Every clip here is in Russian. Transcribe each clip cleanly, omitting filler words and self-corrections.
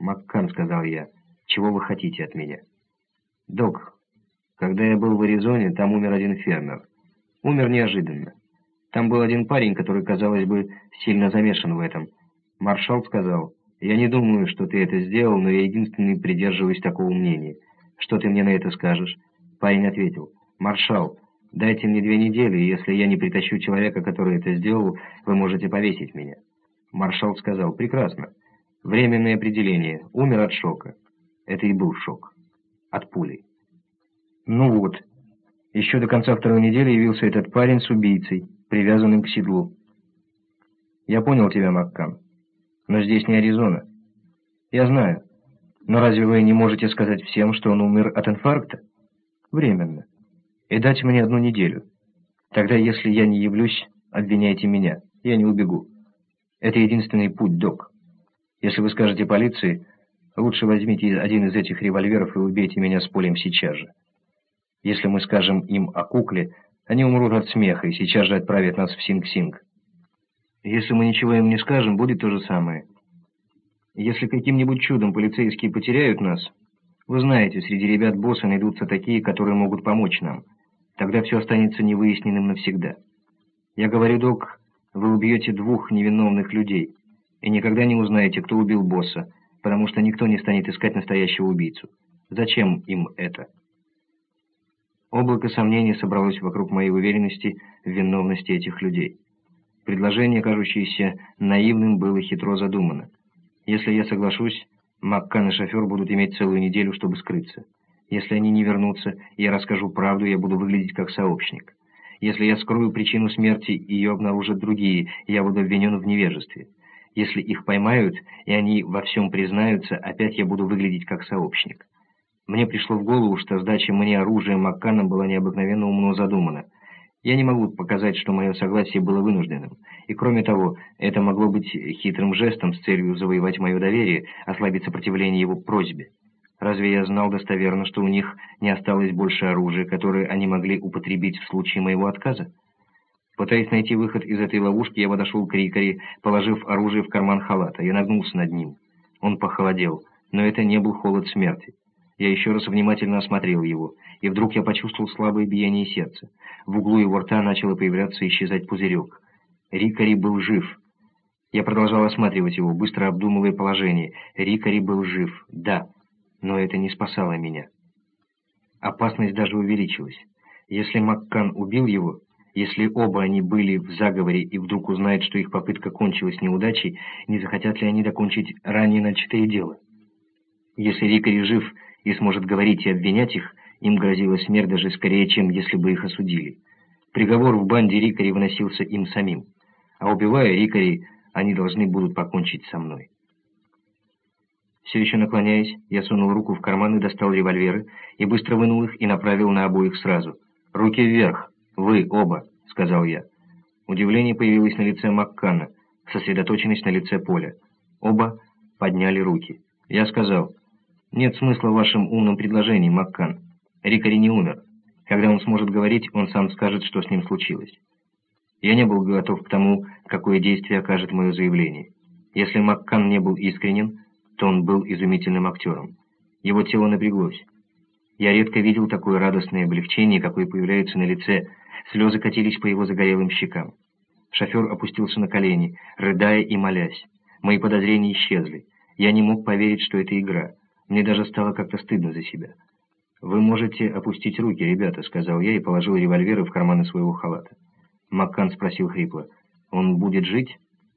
«Маккан», — сказал я, — «чего вы хотите от меня?» «Док, когда я был в Аризоне, там умер один фермер. Умер неожиданно. Там был один парень, который, казалось бы, сильно замешан в этом. Маршал сказал: «Я не думаю, что ты это сделал, но я единственный придерживаюсь такого мнения. Что ты мне на это скажешь?» Парень ответил: «Маршал, дайте мне 2 недели, и если я не притащу человека, который это сделал, вы можете повесить меня». Маршал сказал: «Прекрасно. Временное определение. Умер от шока». Это и был шок. От пули. Ну вот. Еще до конца 2-й недели явился этот парень с убийцей, привязанным к седлу. Я понял тебя, Маккан. Но здесь не Аризона. Я знаю. Но разве вы не можете сказать всем, что он умер от инфаркта? Временно. И дать мне 1 неделю. Тогда, если я не явлюсь, обвиняйте меня. Я не убегу. Это единственный путь, док. Если вы скажете полиции, лучше возьмите один из этих револьверов и убейте меня с Полем сейчас же. Если мы скажем им о кукле, они умрут от смеха и сейчас же отправят нас в Синг-Синг. Если мы ничего им не скажем, будет то же самое. Если каким-нибудь чудом полицейские потеряют нас, вы знаете, среди ребят босса найдутся такие, которые могут помочь нам. Тогда все останется невыясненным навсегда. Я говорю, док, вы убьете 2 невиновных людей и никогда не узнаете, кто убил босса, потому что никто не станет искать настоящего убийцу. Зачем им это? Облако сомнений собралось вокруг моей уверенности в виновности этих людей. Предложение, кажущееся наивным, было хитро задумано. Если я соглашусь, Маккан и шофер будут иметь целую неделю, чтобы скрыться. Если они не вернутся, и я расскажу правду, я буду выглядеть как сообщник. Если я скрою причину смерти, и ее обнаружат другие, я буду обвинен в невежестве. Если их поймают, и они во всем признаются, опять я буду выглядеть как сообщник. Мне пришло в голову, что сдача мне оружия Макканом была необыкновенно умно задумана. Я не могу показать, что мое согласие было вынужденным. И кроме того, это могло быть хитрым жестом с целью завоевать мое доверие, ослабить сопротивление его просьбе. Разве я знал достоверно, что у них не осталось больше оружия, которое они могли употребить в случае моего отказа? Пытаясь найти выход из этой ловушки, я подошел к Рикари, положив оружие в карман халата. Я нагнулся над ним. Он похолодел, но это не был холод смерти. Я еще раз внимательно осмотрел его, и вдруг я почувствовал слабое биение сердца. В углу его рта начало появляться и исчезать пузырек. Рикари был жив. Я продолжал осматривать его, быстро обдумывая положение. Рикари был жив, да, но это не спасало меня. Опасность даже увеличилась. Если Маккан убил его, если оба они были в заговоре и вдруг узнают, что их попытка кончилась неудачей, не захотят ли они докончить ранее начатое дело? Если Рикари жив и сможет говорить и обвинять их, им грозила смерть даже скорее, чем если бы их осудили. Приговор в банде Рикари выносился им самим. А убивая Рикари, они должны будут покончить со мной. Все еще наклоняясь, я сунул руку в карман и достал револьверы, и быстро вынул их и направил на обоих сразу. «Руки вверх! Вы оба!» — сказал я. Удивление появилось на лице Маккана, сосредоточенность на лице Поля. Оба подняли руки. Я сказал: «Нет смысла в вашем умном предложении, Маккан. Рикари не умер. Когда он сможет говорить, он сам скажет, что с ним случилось». Я не был готов к тому, какое действие окажет мое заявление. Если Маккан не был искренен, то он был изумительным актером. Его тело напряглось. Я редко видел такое радостное облегчение, какое появляется на лице. Слезы катились по его загорелым щекам. Шофер опустился на колени, рыдая и молясь. Мои подозрения исчезли. Я не мог поверить, что это игра. Мне даже стало как-то стыдно за себя. «Вы можете опустить руки, ребята», — сказал я и положил револьверы в карманы своего халата. Маккан спросил хрипло: «Он будет жить?»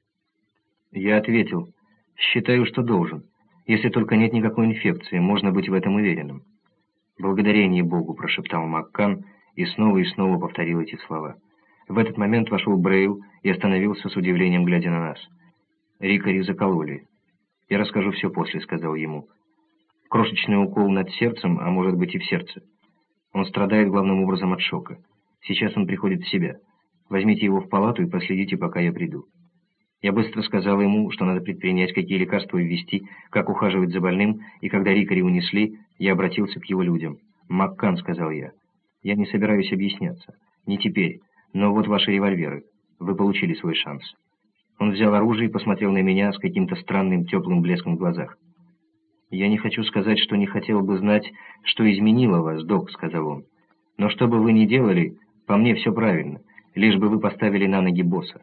Я ответил: «Считаю, что должен. Если только нет никакой инфекции, можно быть в этом уверенным». «Благодарение Богу», — прошептал Маккан и снова повторил эти слова. В этот момент вошел Брейл и остановился с удивлением, глядя на нас. Рикари закололи. «Я расскажу все после», — сказал ему. «Крошечный укол над сердцем, а может быть и в сердце. Он страдает главным образом от шока. Сейчас он приходит в себя. Возьмите его в палату и последите, пока я приду». Я быстро сказал ему, что надо предпринять, какие лекарства ввести, как ухаживать за больным, и когда Рикари унесли, я обратился к его людям. «Маккан», — сказал я, — «я не собираюсь объясняться. Не теперь. Но вот ваши револьверы. Вы получили свой шанс». Он взял оружие и посмотрел на меня с каким-то странным теплым блеском в глазах. «Я не хочу сказать, что не хотел бы знать, что изменило вас, док», — сказал он. «Но что бы вы ни делали, по мне все правильно, лишь бы вы поставили на ноги босса».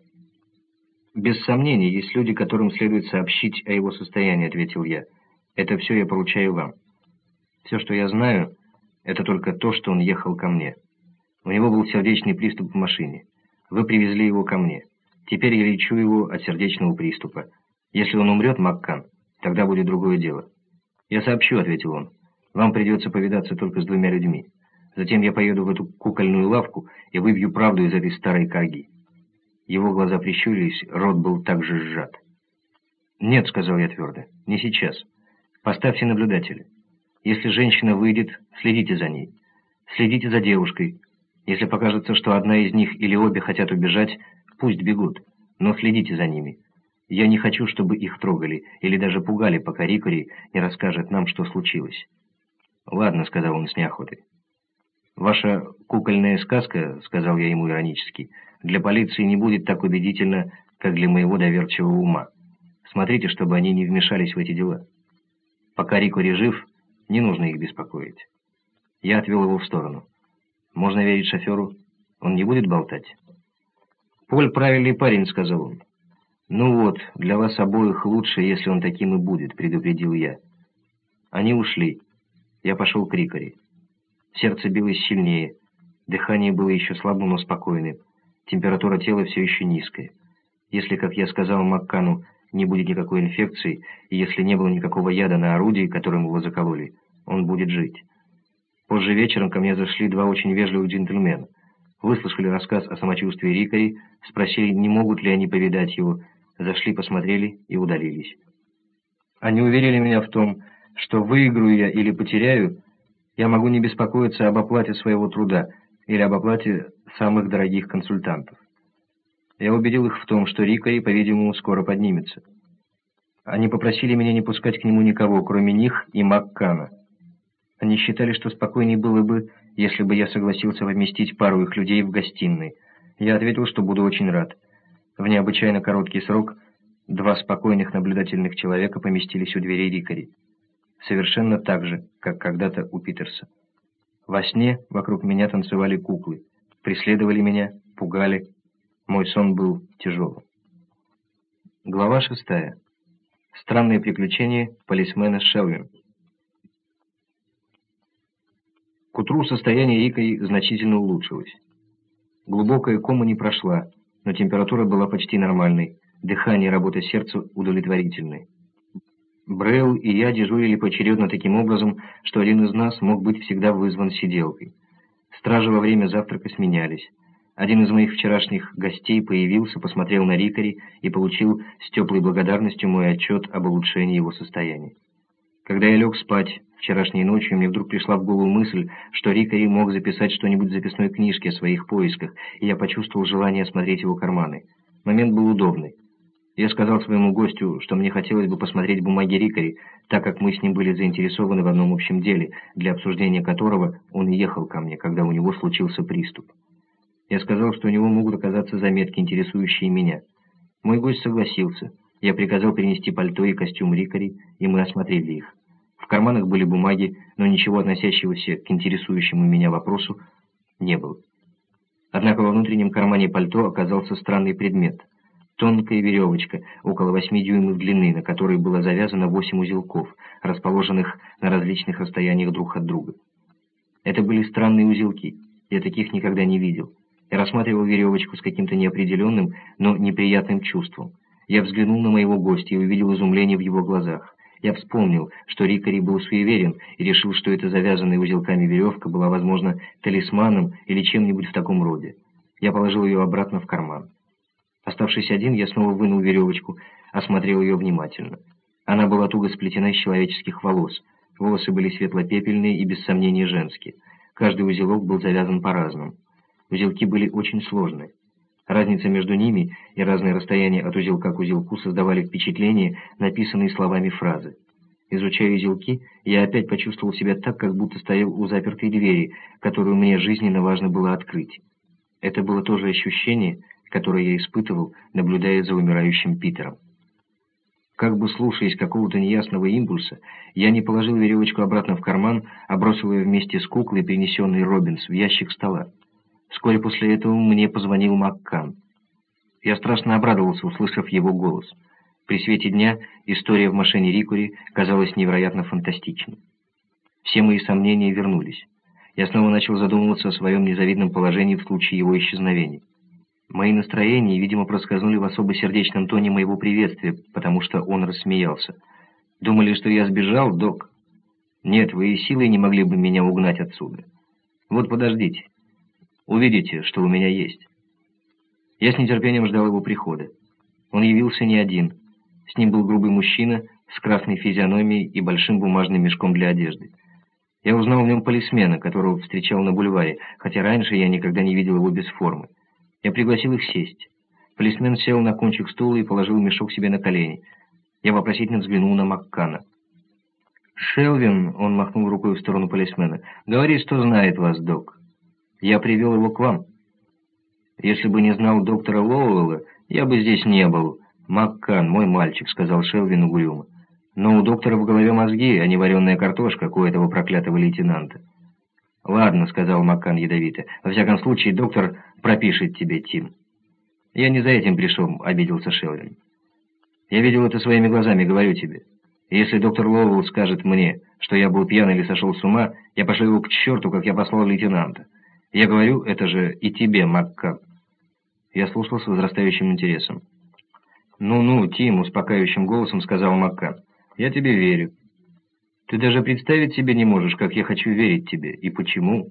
«Без сомнений, есть люди, которым следует сообщить о его состоянии», — ответил я. «Это все я поручаю вам. Все, что я знаю, это только то, что он ехал ко мне. У него был сердечный приступ в машине. Вы привезли его ко мне. Теперь я лечу его от сердечного приступа. Если он умрет, Маккан, тогда будет другое дело». «Я сообщу», — ответил он. «Вам придется повидаться только с 2 людьми. Затем я поеду в эту кукольную лавку и выбью правду из этой старой карги». Его глаза прищурились, рот был также сжат. «Нет», — сказал я твердо, — «не сейчас. Поставьте наблюдателя. Если женщина выйдет, следите за ней. Следите за девушкой. Если покажется, что одна из них или обе хотят убежать, пусть бегут, но следите за ними. Я не хочу, чтобы их трогали или даже пугали, пока Рикари не расскажет нам, что случилось». «Ладно», — сказал он с неохотой. «Ваша кукольная сказка, — сказал я ему иронически, — для полиции не будет так убедительна, как для моего доверчивого ума. Смотрите, чтобы они не вмешались в эти дела. Пока Рикари жив, не нужно их беспокоить». Я отвел его в сторону. «Можно верить шоферу? Он не будет болтать?» «Поль правильный парень», — сказал он. «Ну вот, для вас обоих лучше, если он таким и будет», — предупредил я. Они ушли. Я пошел к Рикари. Сердце билось сильнее. Дыхание было еще слабым, но спокойным. Температура тела все еще низкая. Если, как я сказал Маккану, не будет никакой инфекции, и если не было никакого яда на орудии, которым его закололи, он будет жить. Позже вечером ко мне зашли 2 очень вежливых джентльмена. Выслушали рассказ о самочувствии Рикари, спросили, не могут ли они повидать его, зашли, посмотрели и удалились. Они уверили меня в том, что выиграю я или потеряю, я могу не беспокоиться об оплате своего труда или об оплате самых дорогих консультантов. Я убедил их в том, что Рикари, по-видимому, скоро поднимется. Они попросили меня не пускать к нему никого, кроме них и Маккана. Они считали, что спокойней было бы, если бы я согласился поместить пару их людей в гостиной. Я ответил, что буду очень рад. В необычайно короткий срок 2 спокойных наблюдательных человека поместились у дверей Рикари. Совершенно так же, как когда-то у Питерса. Во сне вокруг меня танцевали куклы, преследовали меня, пугали. Мой сон был тяжелым. Глава 6. Странные приключения полисмена Шелвин. К утру состояние Рикари значительно улучшилось. Глубокая кома не прошла, но температура была почти нормальной, дыхание и работа сердца удовлетворительной. Брейл и я дежурили поочередно таким образом, что один из нас мог быть всегда вызван сиделкой. Стражи во время завтрака сменялись. Один из моих вчерашних гостей появился, посмотрел на Рикари и получил с теплой благодарностью мой отчет об улучшении его состояния. Когда я лег спать вчерашней ночью, мне вдруг пришла в голову мысль, что Рикари мог записать что-нибудь в записной книжке о своих поисках, и я почувствовал желание осмотреть его карманы. Момент был удобный. Я сказал своему гостю, что мне хотелось бы посмотреть бумаги Рикари, так как мы с ним были заинтересованы в одном общем деле, для обсуждения которого он и ехал ко мне, когда у него случился приступ. Я сказал, что у него могут оказаться заметки, интересующие меня. Мой гость согласился. Я приказал принести пальто и костюм Рикари, и мы осмотрели их. В карманах были бумаги, но ничего относящегося к интересующему меня вопросу не было. Однако во внутреннем кармане пальто оказался странный предмет. Тонкая веревочка, около 8 дюймов длины, на которой было завязано 8 узелков, расположенных на различных расстояниях друг от друга. Это были странные узелки, я таких никогда не видел. Я рассматривал веревочку с каким-то неопределенным, но неприятным чувством. Я взглянул на моего гостя и увидел изумление в его глазах. Я вспомнил, что Рикари был суеверен, и решил, что эта завязанная узелками веревка была, возможно, талисманом или чем-нибудь в таком роде. Я положил ее обратно в карман. Оставшись один, я снова вынул веревочку, осмотрел ее внимательно. Она была туго сплетена из человеческих волос. Волосы были светло-пепельные и, без сомнения, женские. Каждый узелок был завязан по-разному. Узелки были очень сложные. Разница между ними и разное расстояние от узелка к узелку создавали впечатление, написанные словами фразы. Изучая узелки, я опять почувствовал себя так, как будто стоял у запертой двери, которую мне жизненно важно было открыть. Это было то же ощущение, которое я испытывал, наблюдая за умирающим Питером. Как бы слушаясь какого-то неясного импульса, я не положил веревочку обратно в карман, а бросил ее вместе с куклой, принесенной Робинс, в ящик стола. Вскоре после этого мне позвонил Маккан. Я страшно обрадовался, услышав его голос. При свете дня история в машине Рикури казалась невероятно фантастичной. Все мои сомнения вернулись. Я снова начал задумываться о своем незавидном положении в случае его исчезновения. Мои настроения, видимо, проскользнули в особо сердечном тоне моего приветствия, потому что он рассмеялся. «Думали, что я сбежал, док? Нет, вы и силой не могли бы меня угнать отсюда. Вот подождите. Увидите, что у меня есть». Я с нетерпением ждал его прихода. Он явился не один. С ним был грубый мужчина с красной физиономией и большим бумажным мешком для одежды. Я узнал в нем полисмена, которого встречал на бульваре, хотя раньше я никогда не видел его без формы. Я пригласил их сесть. Полисмен сел на кончик стула и положил мешок себе на колени. Я вопросительно взглянул на Маккана. «Шелвин», — он махнул рукой в сторону полисмена, — «говорит, что знает вас, док. Я привел его к вам. Если бы не знал доктора Лоуэлла, я бы здесь не был. Маккан, мой мальчик», — сказал Шелвин угрюмо. «Но у доктора в голове мозги, а не вареная картошка, как у этого проклятого лейтенанта». «Ладно», — сказал Маккан ядовито. «Во всяком случае, доктор пропишет тебе, Тим». «Я не за этим пришел», — обиделся Шелвин. «Я видел это своими глазами, говорю тебе. Если доктор Лоуэлл скажет мне, что я был пьян или сошел с ума, я пошлю его к черту, как я послал лейтенанта. Я говорю это же и тебе, Маккан». Я слушал с возрастающим интересом. «Ну-ну, Тим», — успокаивающим голосом сказал Маккан. «Я тебе верю. Ты даже представить себе не можешь, как я хочу верить тебе. И почему?»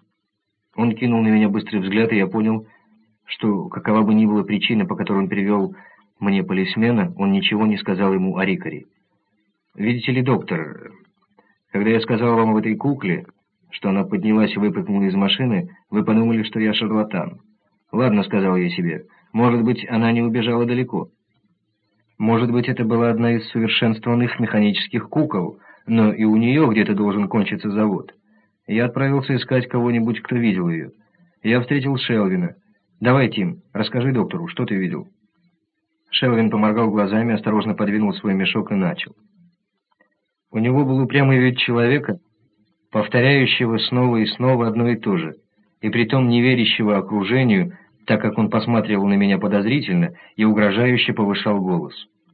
Он кинул на меня быстрый взгляд, и я понял, что, какова бы ни была причина, по которой он привел мне полисмена, он ничего не сказал ему о Рикари. «Видите ли, доктор, когда я сказал вам об этой кукле, что она поднялась и выпрыгнула из машины, вы подумали, что я шарлатан. Ладно, — сказал я себе, — может быть, она не убежала далеко. Может быть, это была одна из совершенствованных механических кукол, но и у нее где-то должен кончиться завод. Я отправился искать кого-нибудь, кто видел ее. Я встретил Шелвина. Давай, Тим, расскажи доктору, что ты видел?» Шелвин поморгал глазами, осторожно подвинул свой мешок и начал. У него был упрямый вид человека, повторяющего снова и снова одно и то же, и притом не верящего окружению, так как он посматривал на меня подозрительно и угрожающе повышал голос.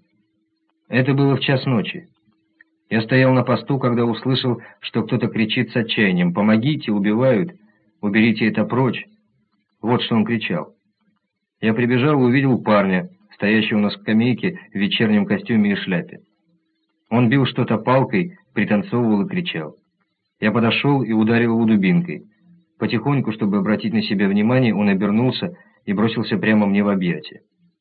Это было в час ночи. Я стоял на посту, когда услышал, что кто-то кричит с отчаянием: «Помогите, убивают! Уберите это прочь!» Вот что он кричал. Я прибежал и увидел парня, стоящего на скамейке в вечернем костюме и шляпе. Он бил что-то палкой, пританцовывал и кричал. Я подошел и ударил его дубинкой. Потихоньку, чтобы обратить на себя внимание, он обернулся и бросился прямо мне в объятия.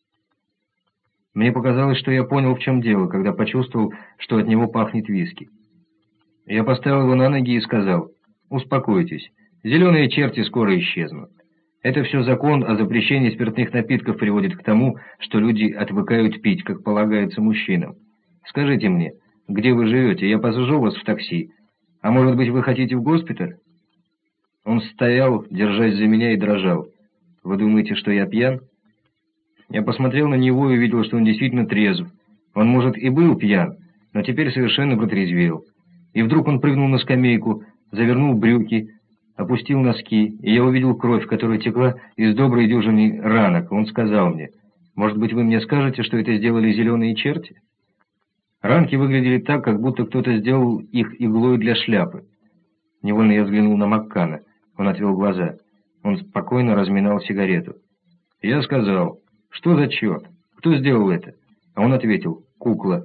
Мне показалось, что я понял, в чем дело, когда почувствовал, что от него пахнет виски. Я поставил его на ноги и сказал: «Успокойтесь, зеленые черти скоро исчезнут. Это все закон о запрещении спиртных напитков приводит к тому, что люди отвыкают пить, как полагается мужчинам. Скажите мне, где вы живете, я посажу вас в такси. А может быть, вы хотите в госпиталь?» Он стоял, держась за меня, и дрожал. «Вы думаете, что я пьян?» Я посмотрел на него и увидел, что он действительно трезв. Он, может, и был пьян, но теперь совершенно протрезвел. И вдруг он прыгнул на скамейку, завернул брюки, опустил носки, и я увидел кровь, которая текла из доброй дюжины ранок. Он сказал мне: «Может быть, вы мне скажете, что это сделали зеленые черти?» Ранки выглядели так, как будто кто-то сделал их иглой для шляпы. Невольно я взглянул на Маккана. Он отвел глаза. Он спокойно разминал сигарету. Я сказал: «Что за черт? Кто сделал это?» А он ответил: «Кукла».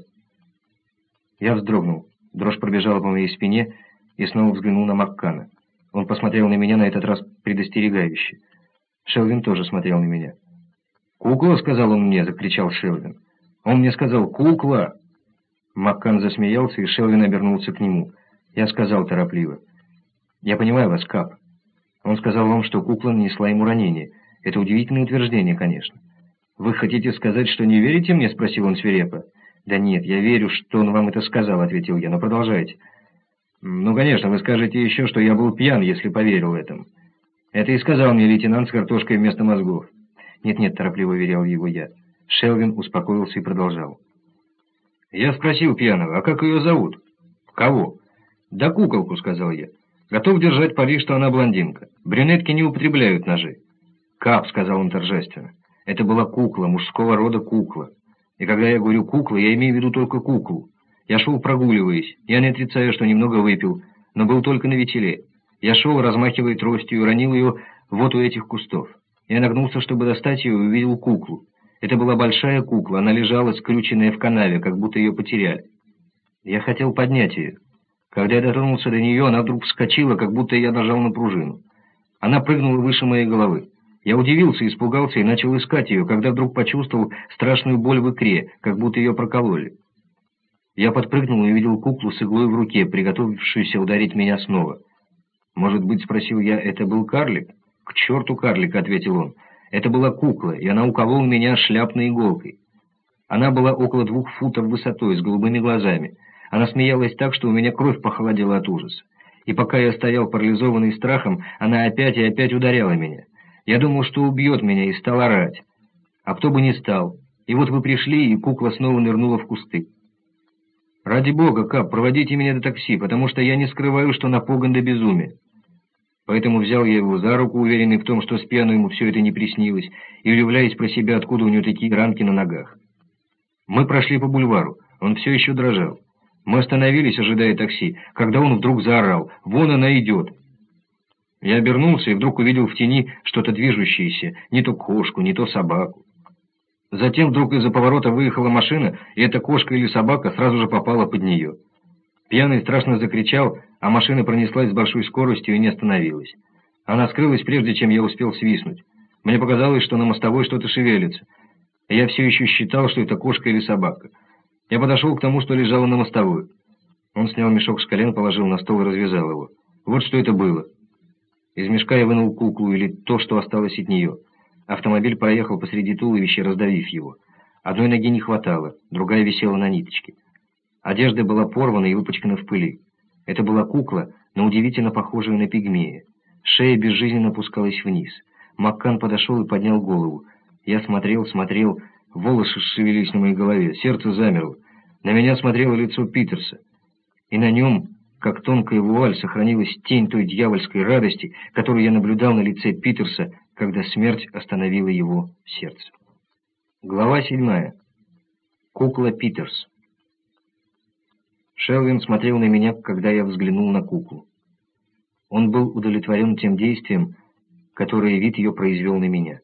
Я вздрогнул. Дрожь пробежала по моей спине, и снова взглянул на Маккана. Он посмотрел на меня, на этот раз предостерегающе. Шелвин тоже смотрел на меня. «Кукла», — сказал он мне, — закричал Шелвин. «Он мне сказал: кукла!» Маккан засмеялся, и Шелвин обернулся к нему. Я сказал торопливо: «Я понимаю вас, Кап. Он сказал вам, что кукла нанесла ему ранение. Это удивительное утверждение, конечно». «Вы хотите сказать, что не верите мне?» — спросил он свирепо. «Да нет, я верю, что он вам это сказал», — ответил я, — «но продолжайте». «Ну, конечно, вы скажете еще, что я был пьян, если поверил этому. Это и сказал мне лейтенант с картошкой вместо мозгов». «Нет-нет», — торопливо уверял его я. Шелвин успокоился и продолжал. Я спросил пьяного, а как ее зовут? Кого? Да куколку, сказал я. Готов держать пари, что она блондинка. Брюнетки не употребляют ножи. Кап, сказал он торжественно. Это была кукла, мужского рода кукла. И когда я говорю кукла, я имею в виду только куклу. Я шел прогуливаясь. Я не отрицаю, что немного выпил, но был только на ветеле. Я шел, размахивая тростью, и уронил ее вот у этих кустов. Я нагнулся, чтобы достать ее, и увидел куклу. Это была большая кукла, она лежала скрюченная в канаве, как будто ее потеряли. Я хотел поднять ее. Когда я дотронулся до нее, она вдруг вскочила, как будто я нажал на пружину. Она прыгнула выше моей головы. Я удивился, испугался и начал искать ее, когда вдруг почувствовал страшную боль в икре, как будто ее прокололи. Я подпрыгнул и увидел куклу с иглой в руке, приготовившуюся ударить меня снова. «Может быть, — спросил я, — это был карлик?» «К черту карлика!» — ответил он. «Это была кукла, и она уколола меня шляпной иголкой. Она была около 2 футов высотой, с голубыми глазами. Она смеялась так, что у меня кровь похолодела от ужаса. И пока я стоял парализованный страхом, она опять и опять ударяла меня. Я думал, что убьет меня, и стал орать. А кто бы не стал. И вот вы пришли, и кукла снова нырнула в кусты. Ради бога, Кап, проводите меня до такси, потому что я не скрываю, что напуган до безумия». Поэтому взял я его за руку, уверенный в том, что с пьяну ему все это не приснилось, и удивляясь про себя, откуда у него такие ранки на ногах. Мы прошли по бульвару, он все еще дрожал. Мы остановились, ожидая такси, когда он вдруг заорал: «Вон она идет!» Я обернулся и вдруг увидел в тени что-то движущееся, не то кошку, не то собаку. Затем вдруг из-за поворота выехала машина, и эта кошка или собака сразу же попала под нее. Пьяный страшно закричал, а машина пронеслась с большой скоростью и не остановилась. Она скрылась, прежде чем я успел свистнуть. Мне показалось, что на мостовой что-то шевелится. Я все еще считал, что это кошка или собака. Я подошел к тому, что лежало на мостовой. Он снял мешок с колен, положил на стол и развязал его. Вот что это было. Из мешка я вынул куклу, или то, что осталось от нее. Автомобиль проехал посреди туловища, раздавив его. Одной ноги не хватало, другая висела на ниточке. Одежда была порвана и выпачкана в пыли. Это была кукла, но удивительно похожая на пигмея. Шея безжизненно опускалась вниз. Маккан подошел и поднял голову. Я смотрел, волосы шевелились на моей голове, сердце замерло. На меня смотрело лицо Питерса. И на нем, как тонкая вуаль, сохранилась тень той дьявольской радости, которую я наблюдал на лице Питерса, когда смерть остановила его сердце. Глава 7. Кукла Питерс. Шелвин смотрел на меня, когда я взглянул на куклу. Он был удовлетворен тем действием, которое вид ее произвел на меня.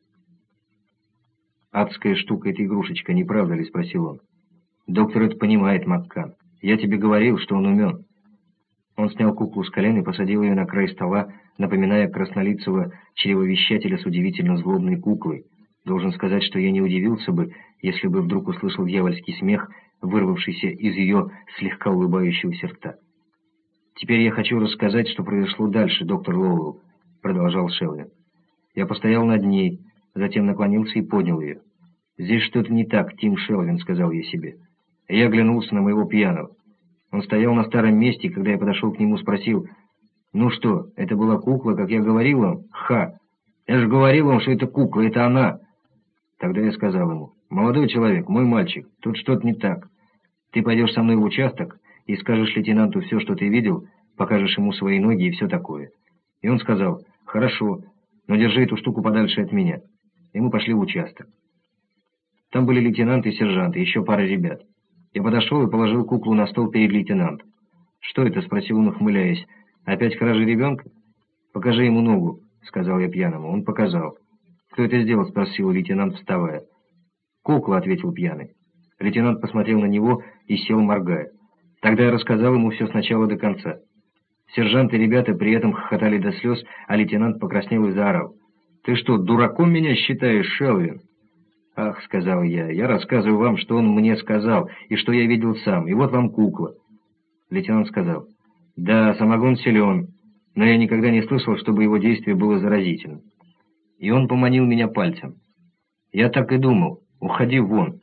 «Адская штука эта игрушечка, не правда ли?» — спросил он. «Доктор это понимает, Маккан. Я тебе говорил, что он умен». Он снял куклу с колен и посадил ее на край стола, напоминая краснолицего чревовещателя с удивительно злобной куклой. Должен сказать, что я не удивился бы, если бы вдруг услышал дьявольский смех, вырвавшийся из ее слегка улыбающегося рта. «Теперь я хочу рассказать, что произошло дальше, доктор Лоуэлл», — продолжал Шелвин. «Я постоял над ней, затем наклонился и поднял ее. «Здесь что-то не так, Тим Шелвин», — сказал я себе. И я оглянулся на моего пьяного. Он стоял на старом месте, и когда я подошел к нему, спросил: «Ну что, это была кукла, как я говорил вам?» «Ха! Я же говорил вам, что это кукла, это она!» Тогда я сказал ему: «Молодой человек, мой мальчик, тут что-то не так. Ты пойдешь со мной в участок и скажешь лейтенанту все, что ты видел, покажешь ему свои ноги и все такое». И он сказал: «Хорошо, но держи эту штуку подальше от меня». И мы пошли в участок. Там были лейтенант и сержант, и еще пара ребят. Я подошел и положил куклу на стол перед лейтенантом. «Что это?» — спросил он, ухмыляясь. «Опять кража ребенка?» «Покажи ему ногу», — сказал я пьяному. Он показал. «Кто это сделал?» — спросил лейтенант, вставая. «Кукла», — ответил пьяный. Лейтенант посмотрел на него и сел, моргая. Тогда я рассказал ему все сначала до конца. Сержант и ребята при этом хохотали до слез, а лейтенант покраснел и заорал: «Ты что, дураком меня считаешь, Шелвин?» «Ах», — сказал я рассказываю вам, что он мне сказал, и что я видел сам, и вот вам кукла». Лейтенант сказал: «Да, самогон силен, но я никогда не слышал, чтобы его действие было заразительным». И он поманил меня пальцем. Я так и думал: уходи вон.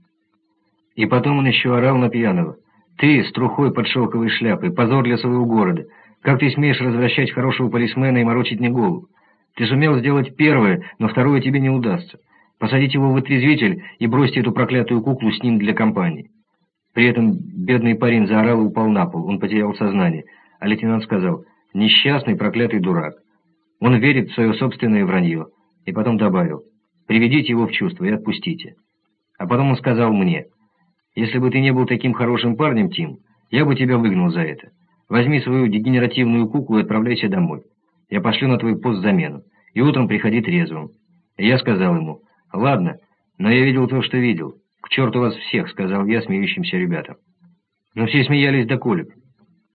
И потом он еще орал на пьяного: «Ты, с трухой под шелковой шляпой, позор для своего города! Как ты смеешь развращать хорошего полисмена и морочить мне голову? Ты сумел сделать первое, но второе тебе не удастся. Посадите его в отрезвитель и бросьте эту проклятую куклу с ним для компании». При этом бедный парень заорал и упал на пол, он потерял сознание, а лейтенант сказал: «Несчастный проклятый дурак. Он верит в свое собственное вранье», и потом добавил: «Приведите его в чувство и отпустите». А потом он сказал мне: «Если бы ты не был таким хорошим парнем, Тим, я бы тебя выгнал за это. Возьми свою дегенеративную куклу и отправляйся домой. Я пошлю на твой пост замену, и утром приходи трезвым». И я сказал ему: «Ладно, но я видел то, что видел. К черту вас всех», — сказал я смеющимся ребятам. Но все смеялись до колик.